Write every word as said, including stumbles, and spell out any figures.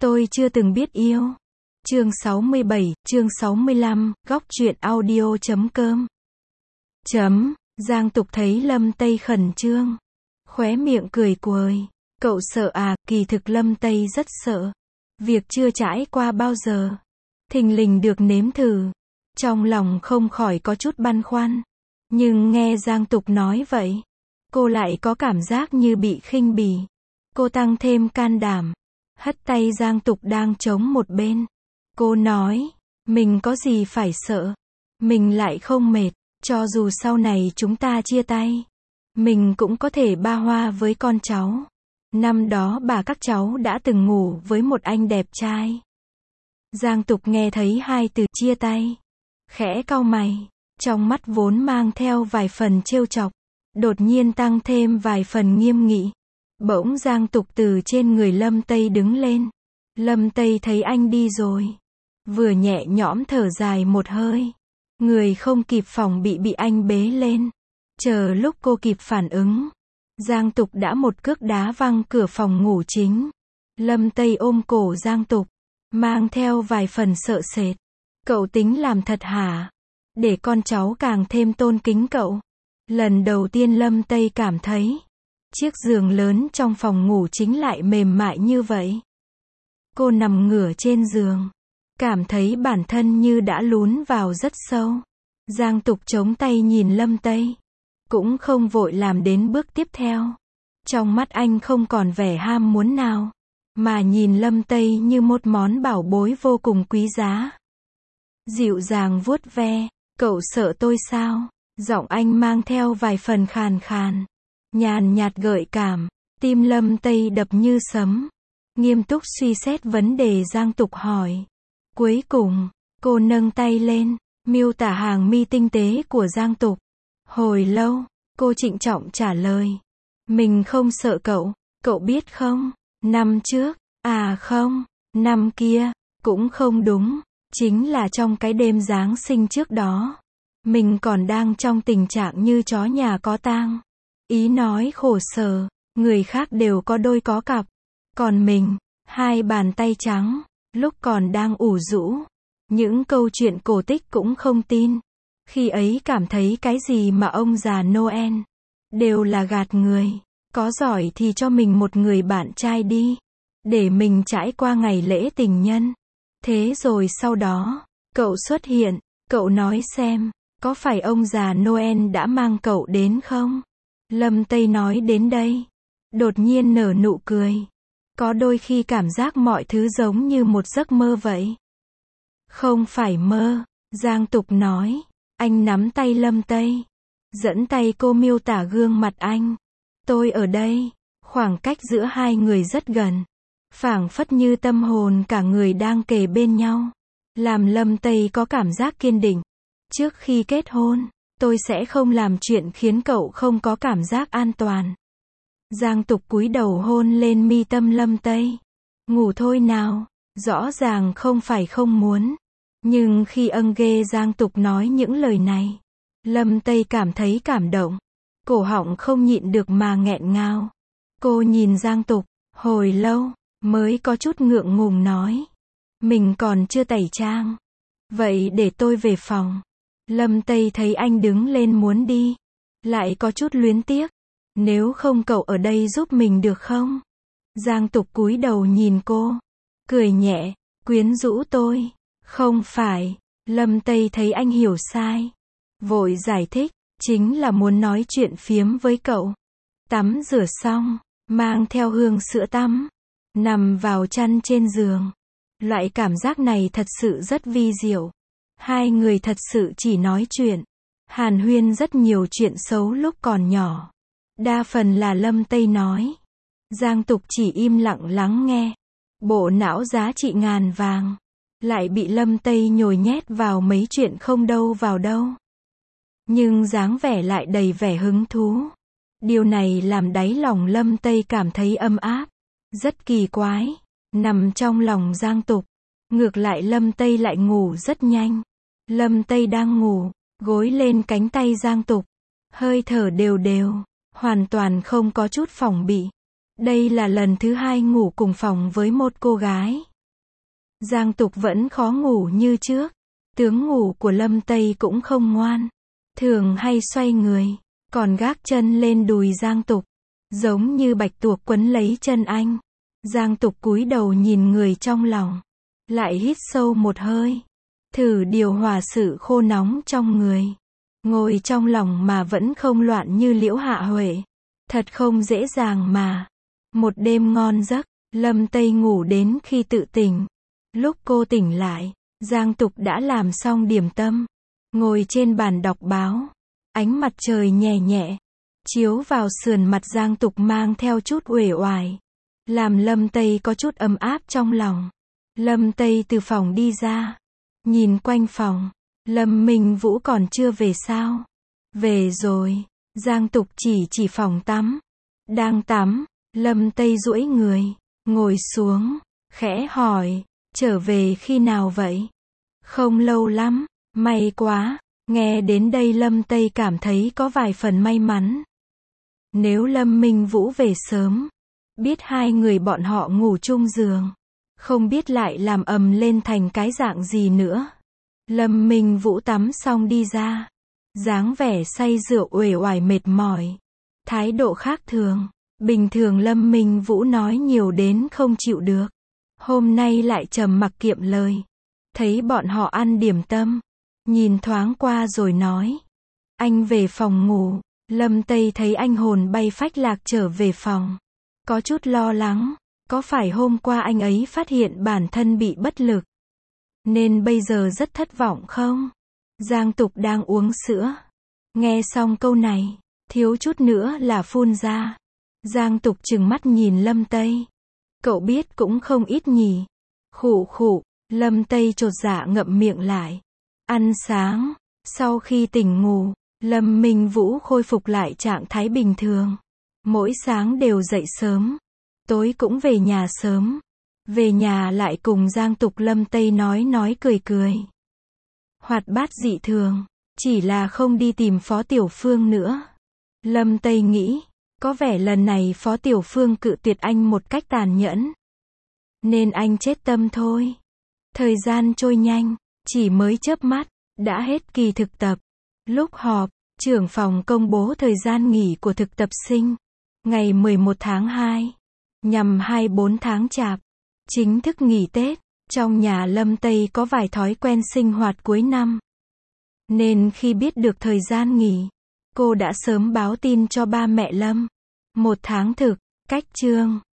Tôi chưa từng biết yêu. Chương sáu mươi bảy, chương sáu mươi lăm, góc truyện audio chấm com. Chấm, Giang Tục thấy Lâm Tây khẩn trương. Khóe miệng cười quời. Cậu sợ à, kỳ thực Lâm Tây rất sợ. Việc chưa trải qua bao giờ. Thình lình được nếm thử. Trong lòng không khỏi có chút băn khoăn. Nhưng nghe Giang Tục nói vậy, cô lại có cảm giác như bị khinh bỉ. Cô tăng thêm can đảm. Hất tay Giang Tục đang chống một bên. Cô nói, mình có gì phải sợ. Mình lại không mệt. Cho dù sau này chúng ta chia tay, mình cũng có thể ba hoa với con cháu. Năm đó bà các cháu đã từng ngủ với một anh đẹp trai. Giang Tục nghe thấy hai từ chia tay, khẽ cau mày, trong mắt vốn mang theo vài phần trêu chọc, đột nhiên tăng thêm vài phần nghiêm nghị. Bỗng Giang Tục từ trên người Lâm Tây đứng lên. Lâm Tây thấy anh đi rồi, vừa nhẹ nhõm thở dài một hơi. Người không kịp phòng bị bị anh bế lên. Chờ lúc cô kịp phản ứng, Giang Tục đã một cước đá văng cửa phòng ngủ chính. Lâm Tây ôm cổ Giang Tục, mang theo vài phần sợ sệt. Cậu tính làm thật hả? Để con cháu càng thêm tôn kính cậu. Lần đầu tiên Lâm Tây cảm thấy chiếc giường lớn trong phòng ngủ chính lại mềm mại như vậy. Cô nằm ngửa trên giường, cảm thấy bản thân như đã lún vào rất sâu. Giang Tục chống tay nhìn Lâm Tây, cũng không vội làm đến bước tiếp theo. Trong mắt anh không còn vẻ ham muốn nào, mà nhìn Lâm Tây như một món bảo bối vô cùng quý giá. Dịu dàng vuốt ve, cậu sợ tôi sao? Giọng anh mang theo vài phần khàn khàn, nhàn nhạt gợi cảm. Tim Lâm Tây đập như sấm. Nghiêm túc suy xét vấn đề Giang Tục hỏi. Cuối cùng, cô nâng tay lên, miêu tả hàng mi tinh tế của Giang Tục. Hồi lâu, cô trịnh trọng trả lời. Mình không sợ cậu, cậu biết không? Năm trước, à không, năm kia, cũng không đúng. Chính là trong cái đêm Giáng sinh trước đó, mình còn đang trong tình trạng như chó nhà có tang. Ý nói khổ sở, người khác đều có đôi có cặp. Còn mình, hai bàn tay trắng, lúc còn đang ủ rũ. Những câu chuyện cổ tích cũng không tin. Khi ấy cảm thấy cái gì mà ông già Noel đều là gạt người. Có giỏi thì cho mình một người bạn trai đi, để mình trải qua ngày lễ tình nhân. Thế rồi sau đó, cậu xuất hiện. Cậu nói xem, có phải ông già Noel đã mang cậu đến không? Lâm Tây nói đến đây, đột nhiên nở nụ cười. Có đôi khi cảm giác mọi thứ giống như một giấc mơ vậy. Không phải mơ, Giang Tục nói. Anh nắm tay Lâm Tây, dẫn tay cô miêu tả gương mặt anh. Tôi ở đây, khoảng cách giữa hai người rất gần. Phảng phất như tâm hồn cả người đang kề bên nhau. Làm Lâm Tây có cảm giác kiên định. Trước khi kết hôn, tôi sẽ không làm chuyện khiến cậu không có cảm giác an toàn. Giang Tục cúi đầu hôn lên mi tâm Lâm Tây. Ngủ thôi nào. Rõ ràng không phải không muốn. Nhưng khi âng ghê Giang Tục nói những lời này, Lâm Tây cảm thấy cảm động. Cổ họng không nhịn được mà nghẹn ngào. Cô nhìn Giang Tục, hồi lâu, mới có chút ngượng ngùng nói. Mình còn chưa tẩy trang. Vậy để tôi về phòng. Lâm Tây thấy anh đứng lên muốn đi, lại có chút luyến tiếc. Nếu không cậu ở đây giúp mình được không? Giang Tục cúi đầu nhìn cô, cười nhẹ, quyến rũ tôi. Không phải. Lâm Tây thấy anh hiểu sai, vội giải thích, chính là muốn nói chuyện phiếm với cậu. Tắm rửa xong, mang theo hương sữa tắm, nằm vào chăn trên giường. Loại cảm giác này thật sự rất vi diệu. Hai người thật sự chỉ nói chuyện, hàn huyên rất nhiều chuyện xấu lúc còn nhỏ. Đa phần là Lâm Tây nói. Giang Tục chỉ im lặng lắng nghe. Bộ não giá trị ngàn vàng, lại bị Lâm Tây nhồi nhét vào mấy chuyện không đâu vào đâu. Nhưng dáng vẻ lại đầy vẻ hứng thú. Điều này làm đáy lòng Lâm Tây cảm thấy ấm áp. Rất kỳ quái. Nằm trong lòng Giang Tục, ngược lại Lâm Tây lại ngủ rất nhanh. Lâm Tây đang ngủ, gối lên cánh tay Giang Tục, hơi thở đều đều, hoàn toàn không có chút phòng bị. Đây là lần thứ hai ngủ cùng phòng với một cô gái. Giang Tục vẫn khó ngủ như trước. Tướng ngủ của Lâm Tây cũng không ngoan. Thường hay xoay người, còn gác chân lên đùi Giang Tục. Giống như bạch tuộc quấn lấy chân anh. Giang Tục cúi đầu nhìn người trong lòng. Lại hít sâu một hơi. Thử điều hòa sự khô nóng trong người. Ngồi trong lòng mà vẫn không loạn như Liễu Hạ Huệ. Thật không dễ dàng mà. Một đêm ngon giấc, Lâm Tây ngủ đến khi tự tỉnh. Lúc cô tỉnh lại, Giang Tục đã làm xong điểm tâm. Ngồi trên bàn đọc báo. Ánh mặt trời nhẹ nhẹ chiếu vào sườn mặt Giang Tục mang theo chút uể oải. Làm Lâm Tây có chút ấm áp trong lòng. Lâm Tây từ phòng đi ra. Nhìn quanh phòng. Lâm Minh Vũ còn chưa về sao? Về rồi. Giang Tục chỉ chỉ phòng tắm. Đang tắm. Lâm Tây duỗi người. Ngồi xuống. Khẽ hỏi. Trở về khi nào vậy? Không lâu lắm. May quá. Nghe đến đây Lâm Tây cảm thấy có vài phần may mắn. Nếu Lâm Minh Vũ về sớm. Biết hai người bọn họ ngủ chung giường. Không biết lại làm ầm lên thành cái dạng gì nữa. Lâm Minh Vũ tắm xong đi ra. Dáng vẻ say rượu uể oải mệt mỏi. Thái độ khác thường. Bình thường Lâm Minh Vũ nói nhiều đến không chịu được. Hôm nay lại trầm mặc kiệm lời. Thấy bọn họ ăn điểm tâm. Nhìn thoáng qua rồi nói. Anh về phòng ngủ. Lâm Tây thấy anh hồn bay phách lạc trở về phòng. Có chút lo lắng. Có phải hôm qua anh ấy phát hiện bản thân bị bất lực? Nên bây giờ rất thất vọng không? Giang Tục đang uống sữa. Nghe xong câu này. Thiếu chút nữa là phun ra. Giang Tục trừng mắt nhìn Lâm Tây. Cậu biết cũng không ít nhỉ. Khụ khụ. Lâm Tây chột dạ ngậm miệng lại. Ăn sáng. Sau khi tỉnh ngủ. Lâm Minh Vũ khôi phục lại trạng thái bình thường. Mỗi sáng đều dậy sớm. Tối cũng về nhà sớm. Về nhà lại cùng Giang Tục Lâm Tây nói nói cười cười. Hoạt bát dị thường. Chỉ là không đi tìm Phó Tiểu Phương nữa. Lâm Tây nghĩ. Có vẻ lần này Phó Tiểu Phương cự tuyệt anh một cách tàn nhẫn. Nên anh chết tâm thôi. Thời gian trôi nhanh. Chỉ mới chớp mắt. Đã hết kỳ thực tập. Lúc họp. Trưởng phòng công bố thời gian nghỉ của thực tập sinh. Ngày mười một tháng hai. Nhằm hai mươi bốn tháng Chạp. Chính thức nghỉ Tết. Trong nhà Lâm Tây có vài thói quen sinh hoạt cuối năm. Nên khi biết được thời gian nghỉ. Cô đã sớm báo tin cho ba mẹ Lâm. Một tháng thực. Cách chương.